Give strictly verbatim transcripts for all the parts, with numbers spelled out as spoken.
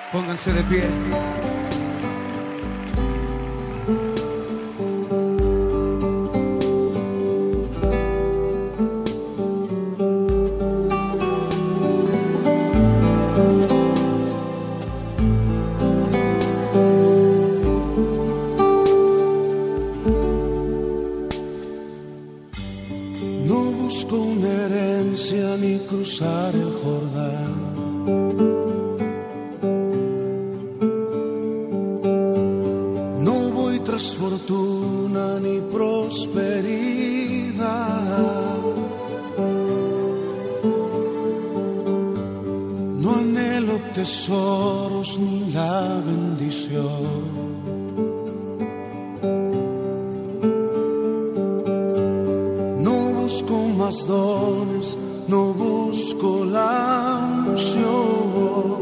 Pónganse de pie. No busco una herencia ni cruzar el Jordán. No voy tras fortuna ni prosperidad. No anhelo tesoros ni la bendición. Más dones, no busco la unción.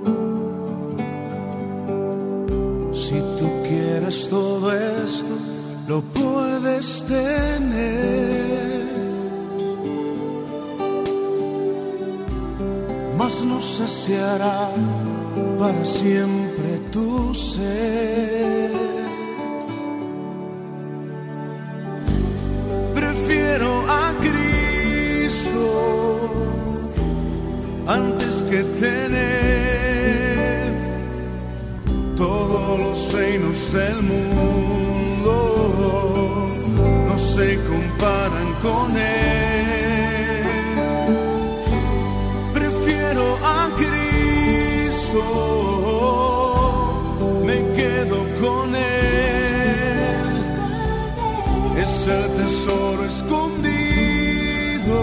Si tú quieres todo esto, lo puedes tener. Mas no saciará para siempre tu ser. Prefiero a Cristo antes que tener todos los reinos del mundo. No se comparan con Él. Prefiero a Cristo, me quedo con Él. Es el tesoro escondido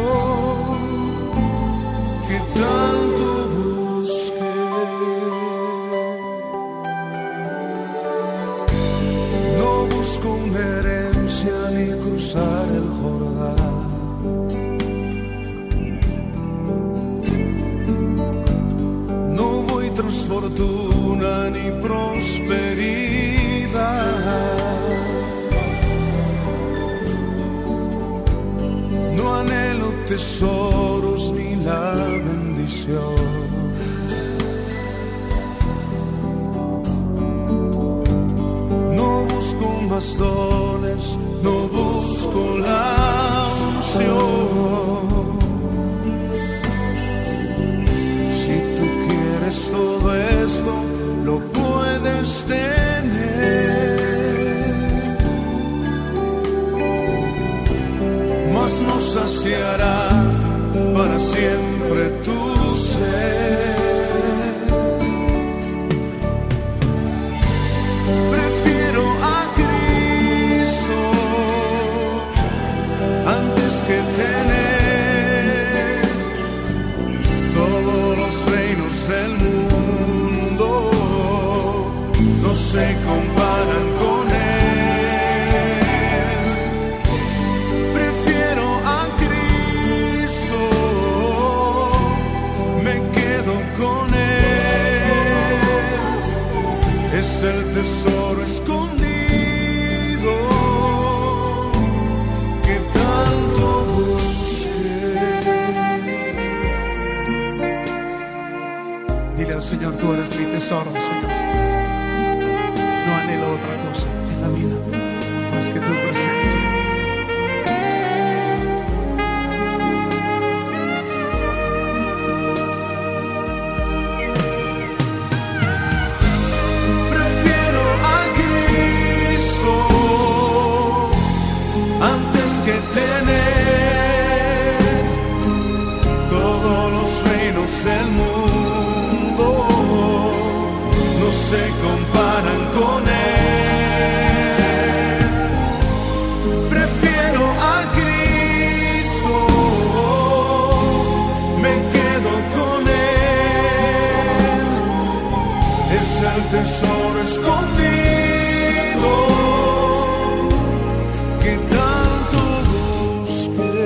que tanto busqué. No busco una herencia ni cruzar el Jordán. No voy tras fortuna ni prosperidad. No anhelo tesoros ni la bendición. No busco más dones, no busco la unción. Si tú quieres todo esto, lo puedes tener. Mas no saciará para siempre tu ser. Prefiero a Cristo antes que tener todos los reinos del mundo. No se comparan con Él. El tesoro escondido que tanto busqué. Dile al Señor, tú eres mi tesoro, Señor. No anhelo otra cosa en la vida más que tu presencia. Antes que tener todos los reinos del mundo, no se comparan con Él. Prefiero a Cristo, me quedo con Él. Es el tesoro escondido que tanto busqué.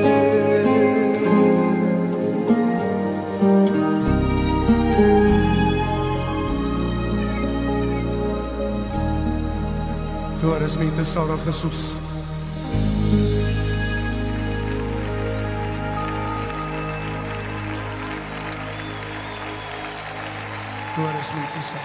Tú eres mi tesoro, Jesús. tú eres mi tesoro.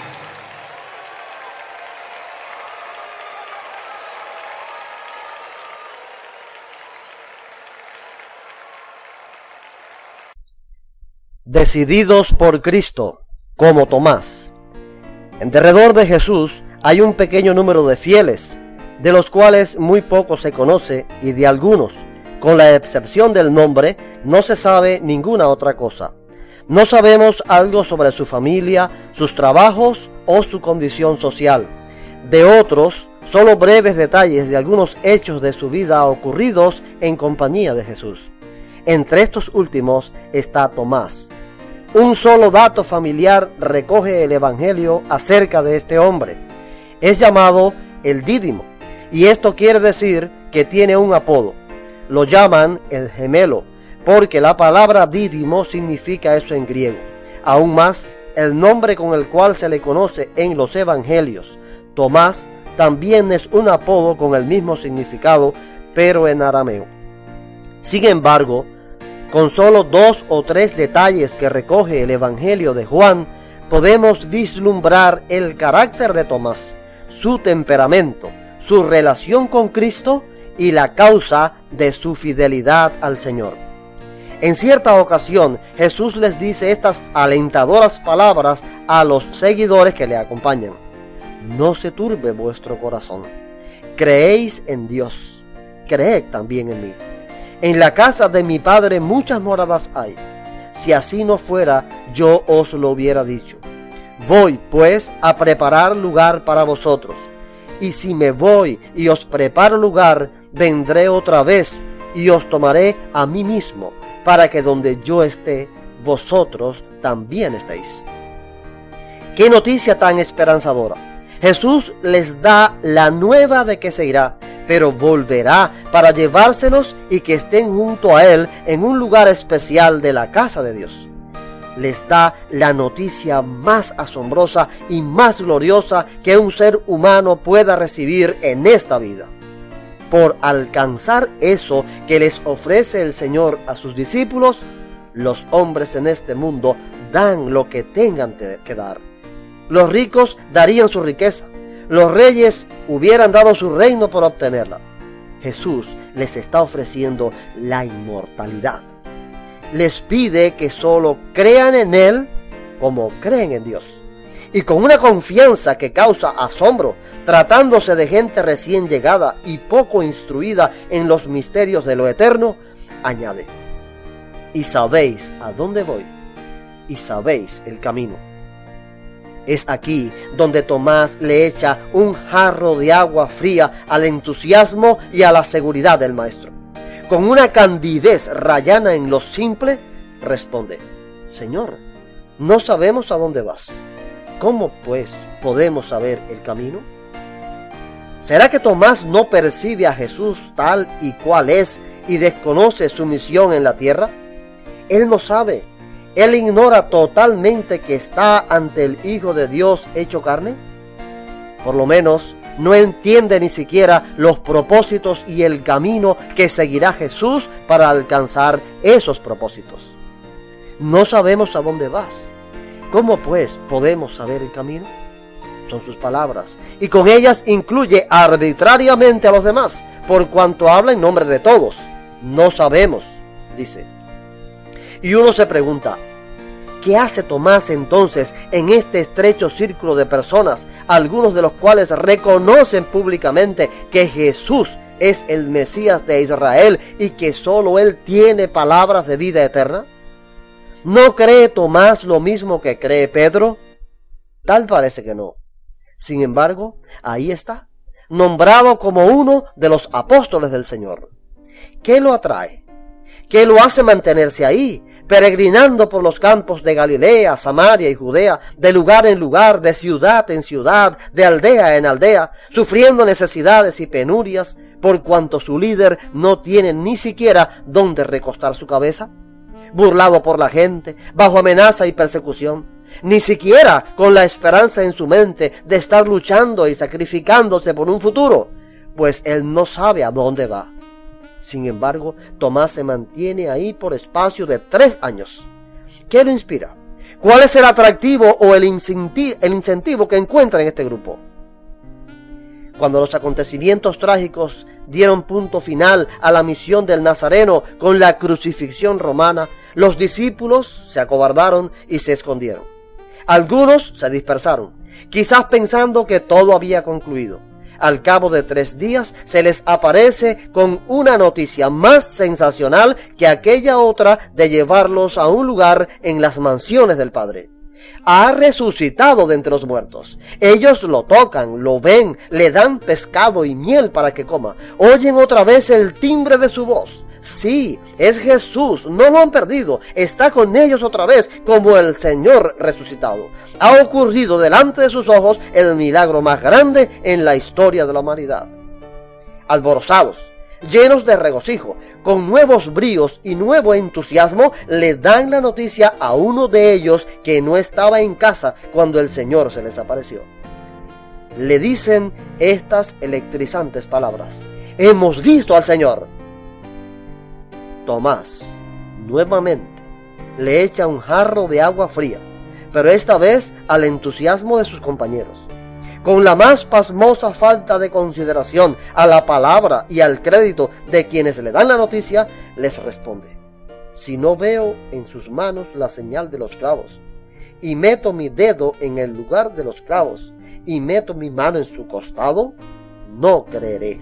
Decididos por Cristo, como Tomás. En derredor de Jesús hay un pequeño número de fieles, de los cuales muy poco se conoce, y de algunos, con la excepción del nombre, no se sabe ninguna otra cosa. No sabemos algo sobre su familia, sus trabajos o su condición social. De otros, solo breves detalles de algunos hechos de su vida ocurridos en compañía de Jesús. Entre estos últimos está Tomás. Un solo dato familiar recoge el Evangelio acerca de este hombre. Es llamado el Dídimo, y esto quiere decir que tiene un apodo. Lo llaman el gemelo, porque la palabra dídimo significa eso en griego. Aún más, el nombre con el cual se le conoce en los evangelios, Tomás, también es un apodo con el mismo significado, pero en arameo. Sin embargo, con solo dos o tres detalles que recoge el evangelio de Juan, podemos vislumbrar el carácter de Tomás, su temperamento, su relación con Cristo y la causa de su fidelidad al Señor. En cierta ocasión, Jesús les dice estas alentadoras palabras a los seguidores que le acompañan: no se turbe vuestro corazón. Creéis en Dios, creed también en mí. En la casa de mi Padre muchas moradas hay. Si así no fuera, yo os lo hubiera dicho. Voy, pues, a preparar lugar para vosotros. Y si me voy y os preparo lugar, vendré otra vez y os tomaré a mí mismo, para que donde yo esté, vosotros también estéis. ¡Qué noticia tan esperanzadora! Jesús les da la nueva de que se irá, pero volverá para llevárselos y que estén junto a Él en un lugar especial de la casa de Dios. Les da la noticia más asombrosa y más gloriosa que un ser humano pueda recibir en esta vida. Por alcanzar eso que les ofrece el Señor a sus discípulos, los hombres en este mundo dan lo que tengan que dar. Los ricos darían su riqueza. Los reyes hubieran dado su reino por obtenerla. Jesús les está ofreciendo la inmortalidad. Les pide que solo crean en Él como creen en Dios. Y con una confianza que causa asombro, tratándose de gente recién llegada y poco instruida en los misterios de lo eterno, añade: y sabéis a dónde voy, y sabéis el camino. Es aquí donde Tomás le echa un jarro de agua fría al entusiasmo y a la seguridad del maestro. Con una candidez rayana en lo simple, responde: Señor, no sabemos a dónde vas. ¿Cómo pues podemos saber el camino? ¿Será que Tomás no percibe a Jesús tal y cual es y desconoce su misión en la tierra? Él no sabe. ¿Él ignora totalmente que está ante el Hijo de Dios hecho carne? Por lo menos no entiende ni siquiera los propósitos y el camino que seguirá Jesús para alcanzar esos propósitos. No sabemos a dónde vas. ¿Cómo pues podemos saber el camino? Son sus palabras, y con ellas incluye arbitrariamente a los demás, por cuanto habla en nombre de todos. No sabemos, dice. Y uno se pregunta: ¿qué hace Tomás entonces en este estrecho círculo de personas, algunos de los cuales reconocen públicamente que Jesús es el Mesías de Israel y que solo Él tiene palabras de vida eterna? ¿No cree Tomás lo mismo que cree Pedro? Tal parece que no. Sin embargo, ahí está, nombrado como uno de los apóstoles del Señor. ¿Qué lo atrae? ¿Qué lo hace mantenerse ahí, peregrinando por los campos de Galilea, Samaria y Judea, de lugar en lugar, de ciudad en ciudad, de aldea en aldea, sufriendo necesidades y penurias, por cuanto su líder no tiene ni siquiera dónde recostar su cabeza? Burlado por la gente, bajo amenaza y persecución, ni siquiera con la esperanza en su mente de estar luchando y sacrificándose por un futuro, pues él no sabe a dónde va. Sin embargo, Tomás se mantiene ahí por espacio de tres años. ¿Qué lo inspira? ¿Cuál es el atractivo o el incentivo, el incentivo que encuentra en este grupo? Cuando los acontecimientos trágicos dieron punto final a la misión del Nazareno con la crucifixión romana, los discípulos se acobardaron y se escondieron. Algunos se dispersaron, quizás pensando que todo había concluido. Al cabo de tres días se les aparece con una noticia más sensacional que aquella otra de llevarlos a un lugar en las mansiones del Padre. Ha resucitado de entre los muertos. Ellos lo tocan, lo ven, le dan pescado y miel para que coma. Oyen otra vez el timbre de su voz. Sí, es Jesús, no lo han perdido, está con ellos otra vez como el Señor resucitado. Ha ocurrido delante de sus ojos el milagro más grande en la historia de la humanidad. Alborozados, llenos de regocijo, con nuevos bríos y nuevo entusiasmo, le dan la noticia a uno de ellos que no estaba en casa cuando el Señor se les apareció. Le dicen estas electrizantes palabras: hemos visto al Señor. Tomás, nuevamente, le echa un jarro de agua fría, pero esta vez al entusiasmo de sus compañeros. Con la más pasmosa falta de consideración a la palabra y al crédito de quienes le dan la noticia, les responde: si no veo en sus manos la señal de los clavos, y meto mi dedo en el lugar de los clavos, y meto mi mano en su costado, no creeré.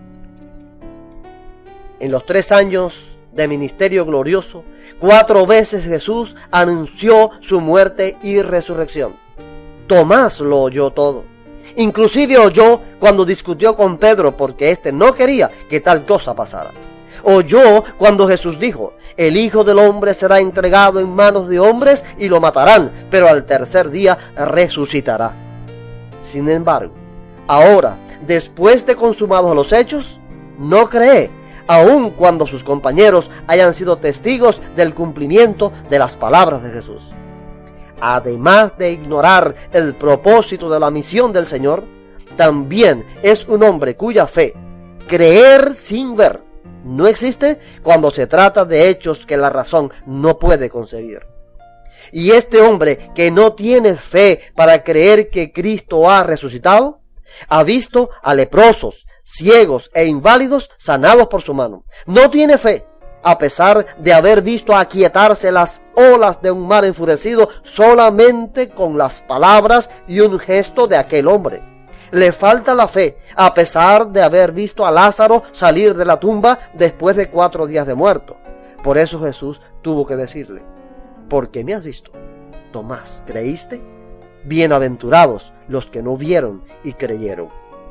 En los tres años de ministerio glorioso, cuatro veces Jesús anunció su muerte y resurrección. Tomás lo oyó todo. Inclusive oyó cuando discutió con Pedro porque éste no quería que tal cosa pasara. Oyó cuando Jesús dijo: el Hijo del Hombre será entregado en manos de hombres y lo matarán, pero al tercer día resucitará. Sin embargo, ahora, después de consumados los hechos, no cree, aun cuando sus compañeros hayan sido testigos del cumplimiento de las palabras de Jesús. Además de ignorar el propósito de la misión del Señor, también es un hombre cuya fe, creer sin ver, no existe cuando se trata de hechos que la razón no puede concebir. Y este hombre que no tiene fe para creer que Cristo ha resucitado, ha visto a leprosos, ciegos e inválidos sanados por su mano. No tiene fe, a pesar de haber visto aquietarse las olas de un mar enfurecido solamente con las palabras y un gesto de aquel hombre. Le falta la fe, a pesar de haber visto a Lázaro salir de la tumba después de cuatro días de muerto. Por eso Jesús tuvo que decirle: ¿por qué me has visto, Tomás? ¿Creíste? Bienaventurados los que no vieron y creyeron.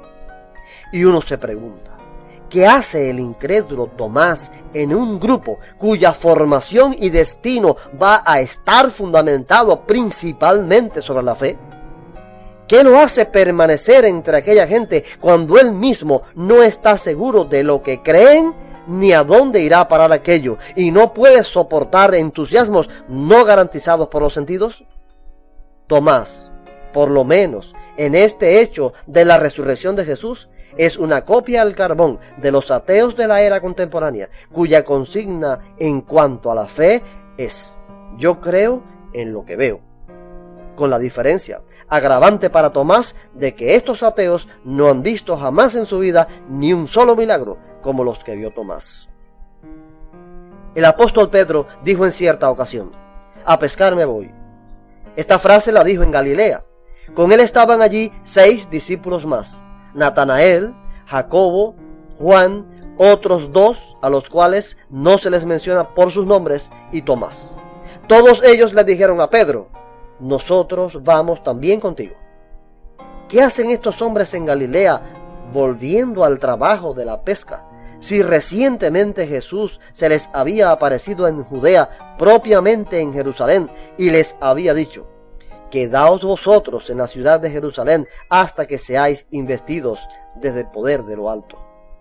Y uno se pregunta: ¿qué hace el incrédulo Tomás en un grupo cuya formación y destino va a estar fundamentado principalmente sobre la fe? ¿Qué lo hace permanecer entre aquella gente cuando él mismo no está seguro de lo que creen ni a dónde irá a parar aquello y no puede soportar entusiasmos no garantizados por los sentidos? Tomás, por lo menos en este hecho de la resurrección de Jesús, es una copia al carbón de los ateos de la era contemporánea, cuya consigna en cuanto a la fe es: yo creo en lo que veo. Con la diferencia agravante para Tomás de que estos ateos no han visto jamás en su vida ni un solo milagro como los que vio Tomás. El apóstol Pedro dijo en cierta ocasión: a pescar me voy. Esta frase la dijo en Galilea. Con él estaban allí seis discípulos más: Natanael, Jacobo, Juan, otros dos a los cuales no se les menciona por sus nombres, y Tomás. Todos ellos le dijeron a Pedro: nosotros vamos también contigo. ¿Qué hacen estos hombres en Galilea volviendo al trabajo de la pesca, si recientemente Jesús se les había aparecido en Judea, propiamente en Jerusalén, y les había dicho: quedaos vosotros en la ciudad de Jerusalén hasta que seáis investidos desde el poder de lo alto?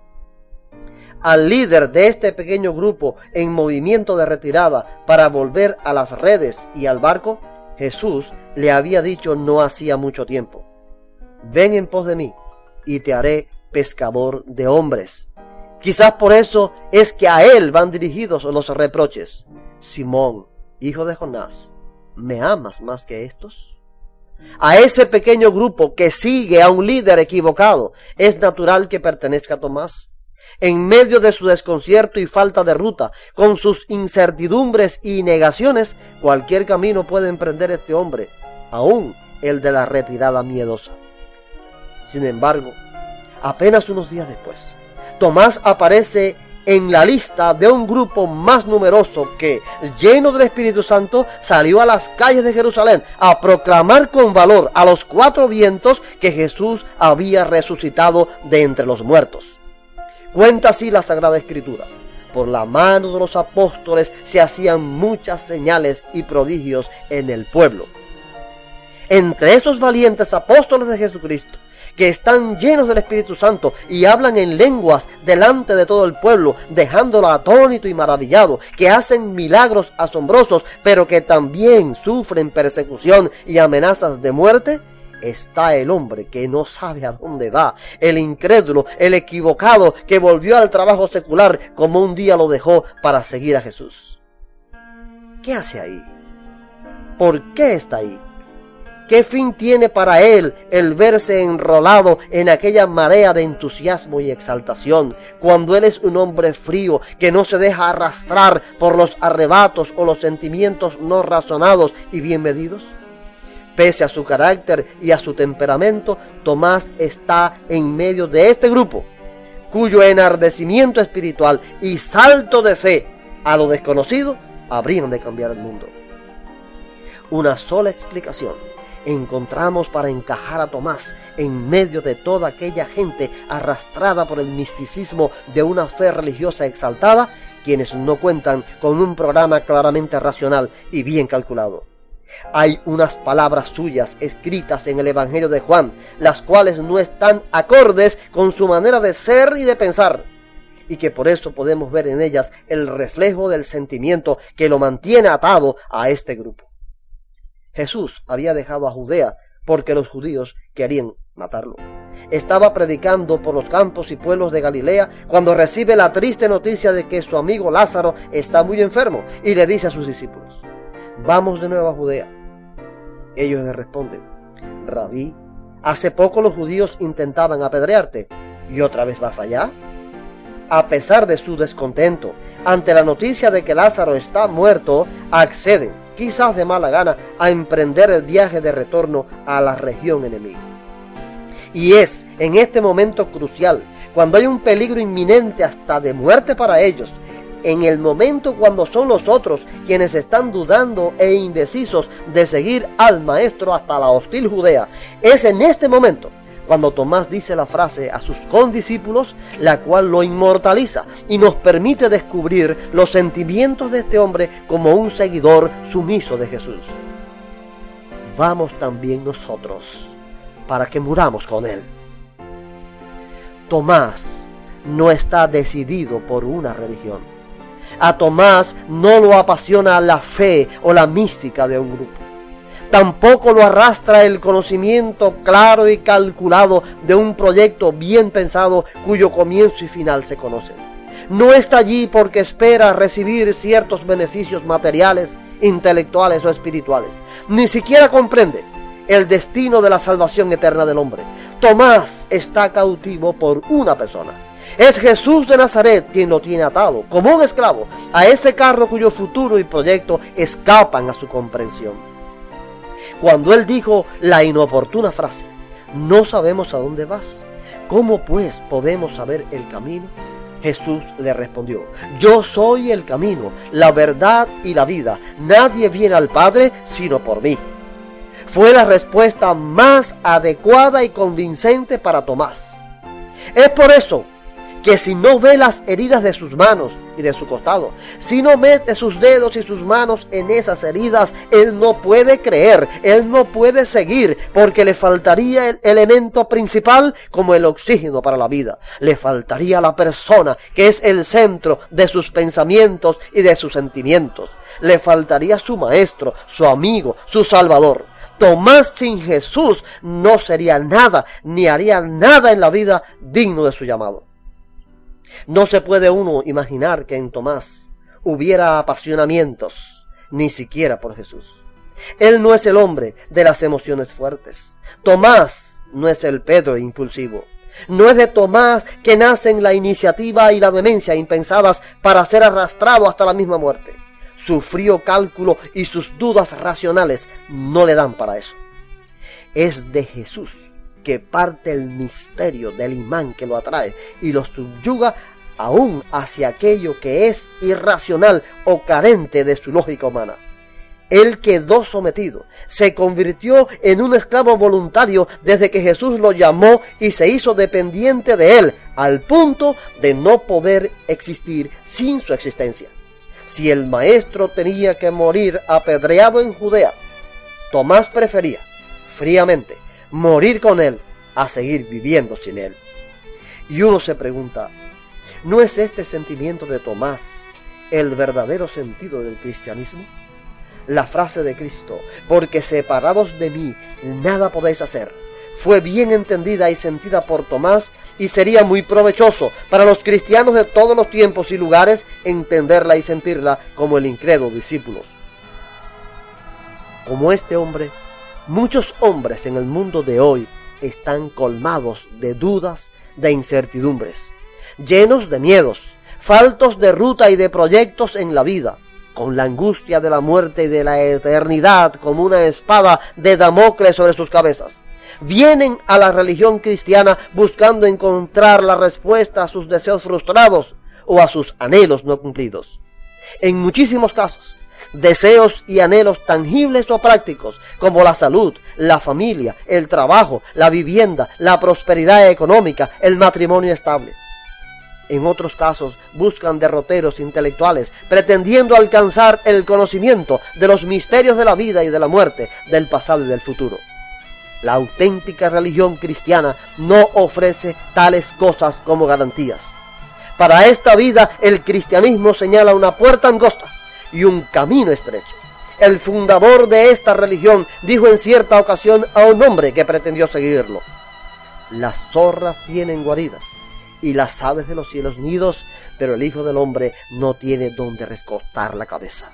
Al líder de este pequeño grupo en movimiento de retirada para volver a las redes y al barco, Jesús le había dicho no hacía mucho tiempo: ven en pos de mí y te haré pescador de hombres. Quizás por eso es que a él van dirigidos los reproches: Simón, hijo de Jonás, ¿me amas más que estos? A ese pequeño grupo que sigue a un líder equivocado, es natural que pertenezca a Tomás. En medio de su desconcierto y falta de ruta, con sus incertidumbres y negaciones, cualquier camino puede emprender este hombre, aún el de la retirada miedosa. Sin embargo, apenas unos días después, Tomás aparece en la lista de un grupo más numeroso que, lleno del Espíritu Santo, salió a las calles de Jerusalén a proclamar con valor a los cuatro vientos que Jesús había resucitado de entre los muertos. Cuenta así la Sagrada Escritura: por la mano de los apóstoles se hacían muchas señales y prodigios en el pueblo. Entre esos valientes apóstoles de Jesucristo, que están llenos del Espíritu Santo y hablan en lenguas delante de todo el pueblo, dejándolo atónito y maravillado, que hacen milagros asombrosos, pero que también sufren persecución y amenazas de muerte, está el hombre que no sabe a dónde va, el incrédulo, el equivocado, que volvió al trabajo secular como un día lo dejó para seguir a Jesús. ¿Qué hace ahí? ¿Por qué está ahí? ¿Qué fin tiene para él el verse enrolado en aquella marea de entusiasmo y exaltación, cuando él es un hombre frío que no se deja arrastrar por los arrebatos o los sentimientos no razonados y bien medidos? Pese a su carácter y a su temperamento, Tomás está en medio de este grupo, cuyo enardecimiento espiritual y salto de fe a lo desconocido habrían de cambiar el mundo. Una sola explicación encontramos para encajar a Tomás en medio de toda aquella gente arrastrada por el misticismo de una fe religiosa exaltada, quienes no cuentan con un programa claramente racional y bien calculado. Hay unas palabras suyas escritas en el Evangelio de Juan, las cuales no están acordes con su manera de ser y de pensar, y que por eso podemos ver en ellas el reflejo del sentimiento que lo mantiene atado a este grupo. Jesús había dejado a Judea porque los judíos querían matarlo. Estaba predicando por los campos y pueblos de Galilea cuando recibe la triste noticia de que su amigo Lázaro está muy enfermo y le dice a sus discípulos: vamos de nuevo a Judea. Ellos le responden: Rabí, hace poco los judíos intentaban apedrearte, ¿y otra vez vas allá? A pesar de su descontento ante la noticia de que Lázaro está muerto, acceden, quizás de mala gana, a emprender el viaje de retorno a la región enemiga. Y es en este momento crucial, cuando hay un peligro inminente hasta de muerte para ellos, en el momento cuando son los otros quienes están dudando e indecisos de seguir al Maestro hasta la hostil Judea, es en este momento cuando Tomás dice la frase a sus condiscípulos, la cual lo inmortaliza y nos permite descubrir los sentimientos de este hombre como un seguidor sumiso de Jesús. Vamos también nosotros para que muramos con él. Tomás no está decidido por una religión. A Tomás no lo apasiona la fe o la mística de un grupo. Tampoco lo arrastra el conocimiento claro y calculado de un proyecto bien pensado cuyo comienzo y final se conocen. No está allí porque espera recibir ciertos beneficios materiales, intelectuales o espirituales. Ni siquiera comprende el destino de la salvación eterna del hombre. Tomás está cautivo por una persona. Es Jesús de Nazaret quien lo tiene atado, como un esclavo, a ese carro cuyo futuro y proyecto escapan a su comprensión. Cuando él dijo la inoportuna frase: no sabemos a dónde vas, ¿cómo pues podemos saber el camino? Jesús le respondió: yo soy el camino, la verdad y la vida. Nadie viene al Padre sino por mí. Fue la respuesta más adecuada y convincente para Tomás. Es por eso que si no ve las heridas de sus manos y de su costado, si no mete sus dedos y sus manos en esas heridas, él no puede creer, él no puede seguir, porque le faltaría el elemento principal como el oxígeno para la vida. Le faltaría la persona que es el centro de sus pensamientos y de sus sentimientos. Le faltaría su maestro, su amigo, su salvador. Tomás sin Jesús no sería nada, ni haría nada en la vida digno de su llamado. No se puede uno imaginar que en Tomás hubiera apasionamientos, ni siquiera por Jesús. Él no es el hombre de las emociones fuertes. Tomás no es el Pedro impulsivo. No es de Tomás que nacen la iniciativa y la vehemencia impensadas para ser arrastrado hasta la misma muerte. Su frío cálculo y sus dudas racionales no le dan para eso. Es de Jesús que parte el misterio del imán que lo atrae y lo subyuga aún hacia aquello que es irracional o carente de su lógica humana. Él quedó sometido, se convirtió en un esclavo voluntario desde que Jesús lo llamó y se hizo dependiente de él, al punto de no poder existir sin su existencia. Si el maestro tenía que morir apedreado en Judea, Tomás prefería, fríamente, morir con él a seguir viviendo sin él. Y uno se pregunta, ¿no es este sentimiento de Tomás el verdadero sentido del cristianismo? La frase de Cristo, porque separados de mí nada podéis hacer, fue bien entendida y sentida por Tomás y sería muy provechoso para los cristianos de todos los tiempos y lugares entenderla y sentirla como el incrédulo discípulos. Como este hombre, muchos hombres en el mundo de hoy están colmados de dudas, de incertidumbres, llenos de miedos, faltos de ruta y de proyectos en la vida, con la angustia de la muerte y de la eternidad como una espada de Damocles sobre sus cabezas. Vienen a la religión cristiana buscando encontrar la respuesta a sus deseos frustrados o a sus anhelos no cumplidos. En muchísimos casos, deseos y anhelos tangibles o prácticos como la salud, la familia, el trabajo, la vivienda, la prosperidad económica, el matrimonio estable. En otros casos buscan derroteros intelectuales, pretendiendo alcanzar el conocimiento de los misterios de la vida y de la muerte, del pasado y del futuro. La auténtica religión cristiana no ofrece tales cosas como garantías. Para esta vida, el cristianismo señala una puerta angosta y un camino estrecho. El fundador de esta religión dijo en cierta ocasión a un hombre que pretendió seguirlo: las zorras tienen guaridas y las aves de los cielos nidos, pero el Hijo del Hombre no tiene donde recostar la cabeza.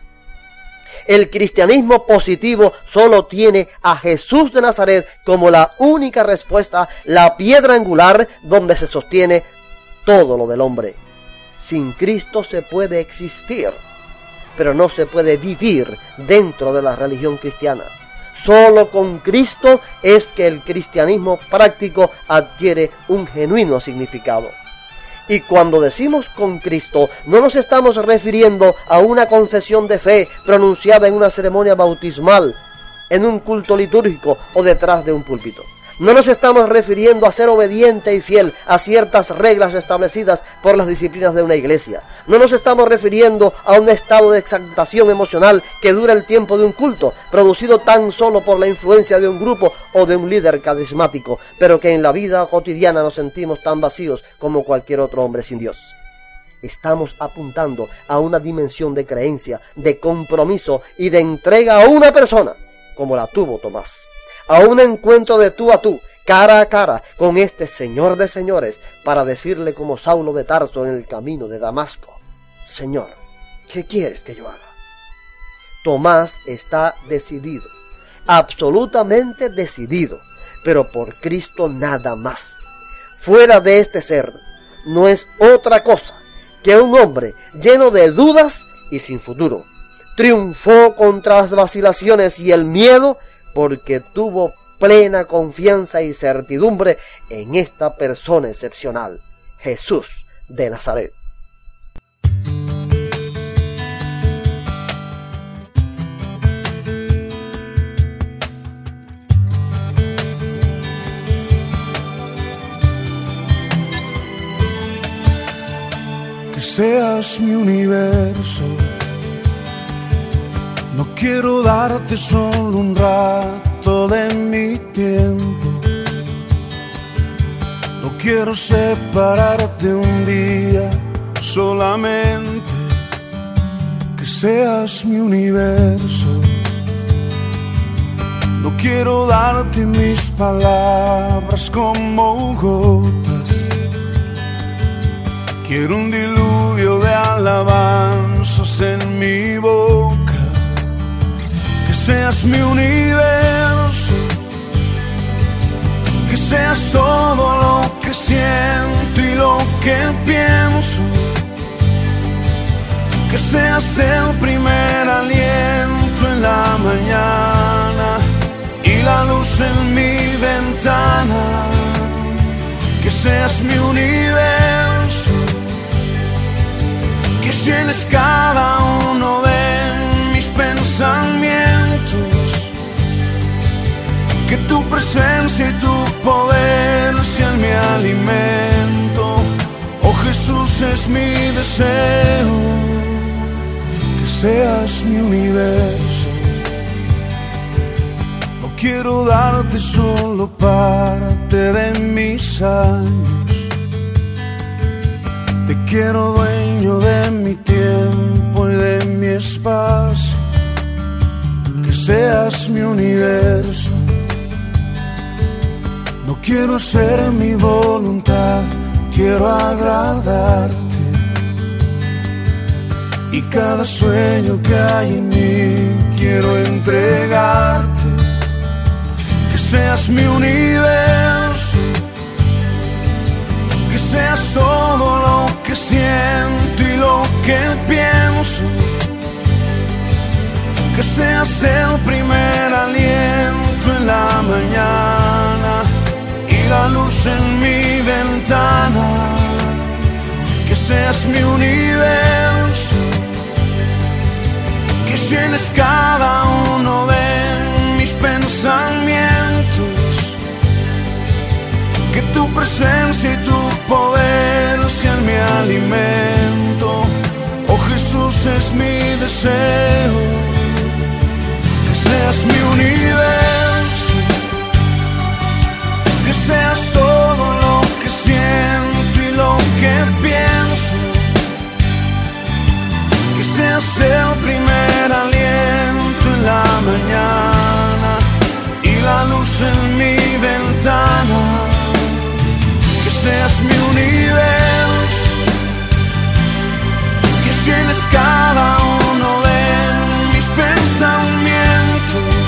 El cristianismo positivo solo tiene a Jesús de Nazaret como la única respuesta, la piedra angular donde se sostiene todo lo del hombre. Sin Cristo se puede existir, pero no se puede vivir dentro de la religión cristiana. Solo con Cristo es que el cristianismo práctico adquiere un genuino significado. Y cuando decimos con Cristo, no nos estamos refiriendo a una confesión de fe pronunciada en una ceremonia bautismal, en un culto litúrgico o detrás de un púlpito. No nos estamos refiriendo a ser obediente y fiel a ciertas reglas establecidas por las disciplinas de una iglesia. No nos estamos refiriendo a un estado de exaltación emocional que dura el tiempo de un culto, producido tan solo por la influencia de un grupo o de un líder carismático, pero que en la vida cotidiana nos sentimos tan vacíos como cualquier otro hombre sin Dios. Estamos apuntando a una dimensión de creencia, de compromiso y de entrega a una persona, como la tuvo Tomás. A un encuentro de tú a tú, cara a cara, con este Señor de señores, para decirle como Saulo de Tarso en el camino de Damasco: Señor, ¿qué quieres que yo haga? Tomás está decidido, absolutamente decidido, pero por Cristo nada más. Fuera de este ser, no es otra cosa que un hombre lleno de dudas y sin futuro. Triunfó contra las vacilaciones y el miedo, porque tuvo plena confianza y certidumbre en esta persona excepcional, Jesús de Nazaret. Que seas mi universo. No quiero darte solo un rato de mi tiempo. No quiero separarte un día solamente. Que seas mi universo. No quiero darte mis palabras como gotas. Quiero un diluvio de alabanzas en mi boca. Que seas mi universo, que seas todo lo que siento y lo que pienso, que seas el primer aliento en la mañana y la luz en mi ventana, que seas mi universo, que llenes cada uno de mis pensamientos, que tu presencia y tu poder sean mi alimento. Oh Jesús, es mi deseo que seas mi universo. No quiero darte solo parte de mis años, te quiero dueño de mi tiempo y de mi espacio, que seas mi universo. No quiero hacer mi voluntad, quiero agradarte, y cada sueño que hay en mí quiero entregarte, que seas mi universo, que seas todo lo que siento y lo que pienso, que seas el primer aliento en la mañana y la luz en mi ventana, que seas mi universo, que llenes cada uno de mis pensamientos, que tu presencia y tu poder sean mi alimento. Oh Jesús, es mi deseo que seas mi universo, que seas todo lo que siento y lo que pienso, que seas el primer aliento en la mañana y la luz en mi ventana, que seas mi universo, que llenes cada uno de mis pensamientos,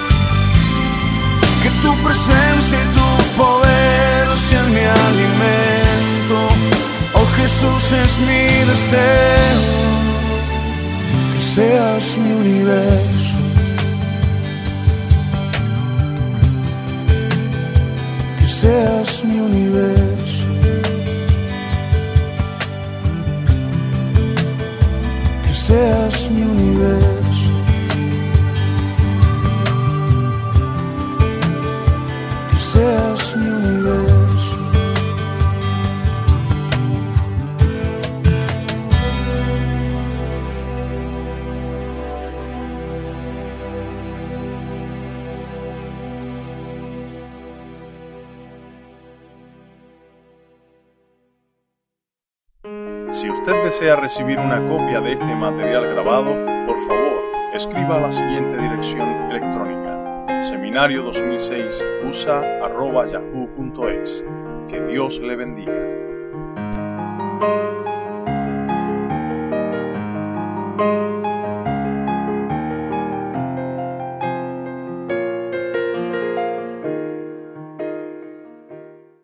que tu presencia y tu poder sean mi alimento. Oh Jesús, es mi deseo que seas mi universo, que seas mi universo, que seas mi universo, que seas mi universo. Si usted desea recibir una copia de este material grabado, por favor, escriba a la siguiente dirección electrónica: seminario dos mil seis u s a arroba yahoo punto es. Que Dios le bendiga.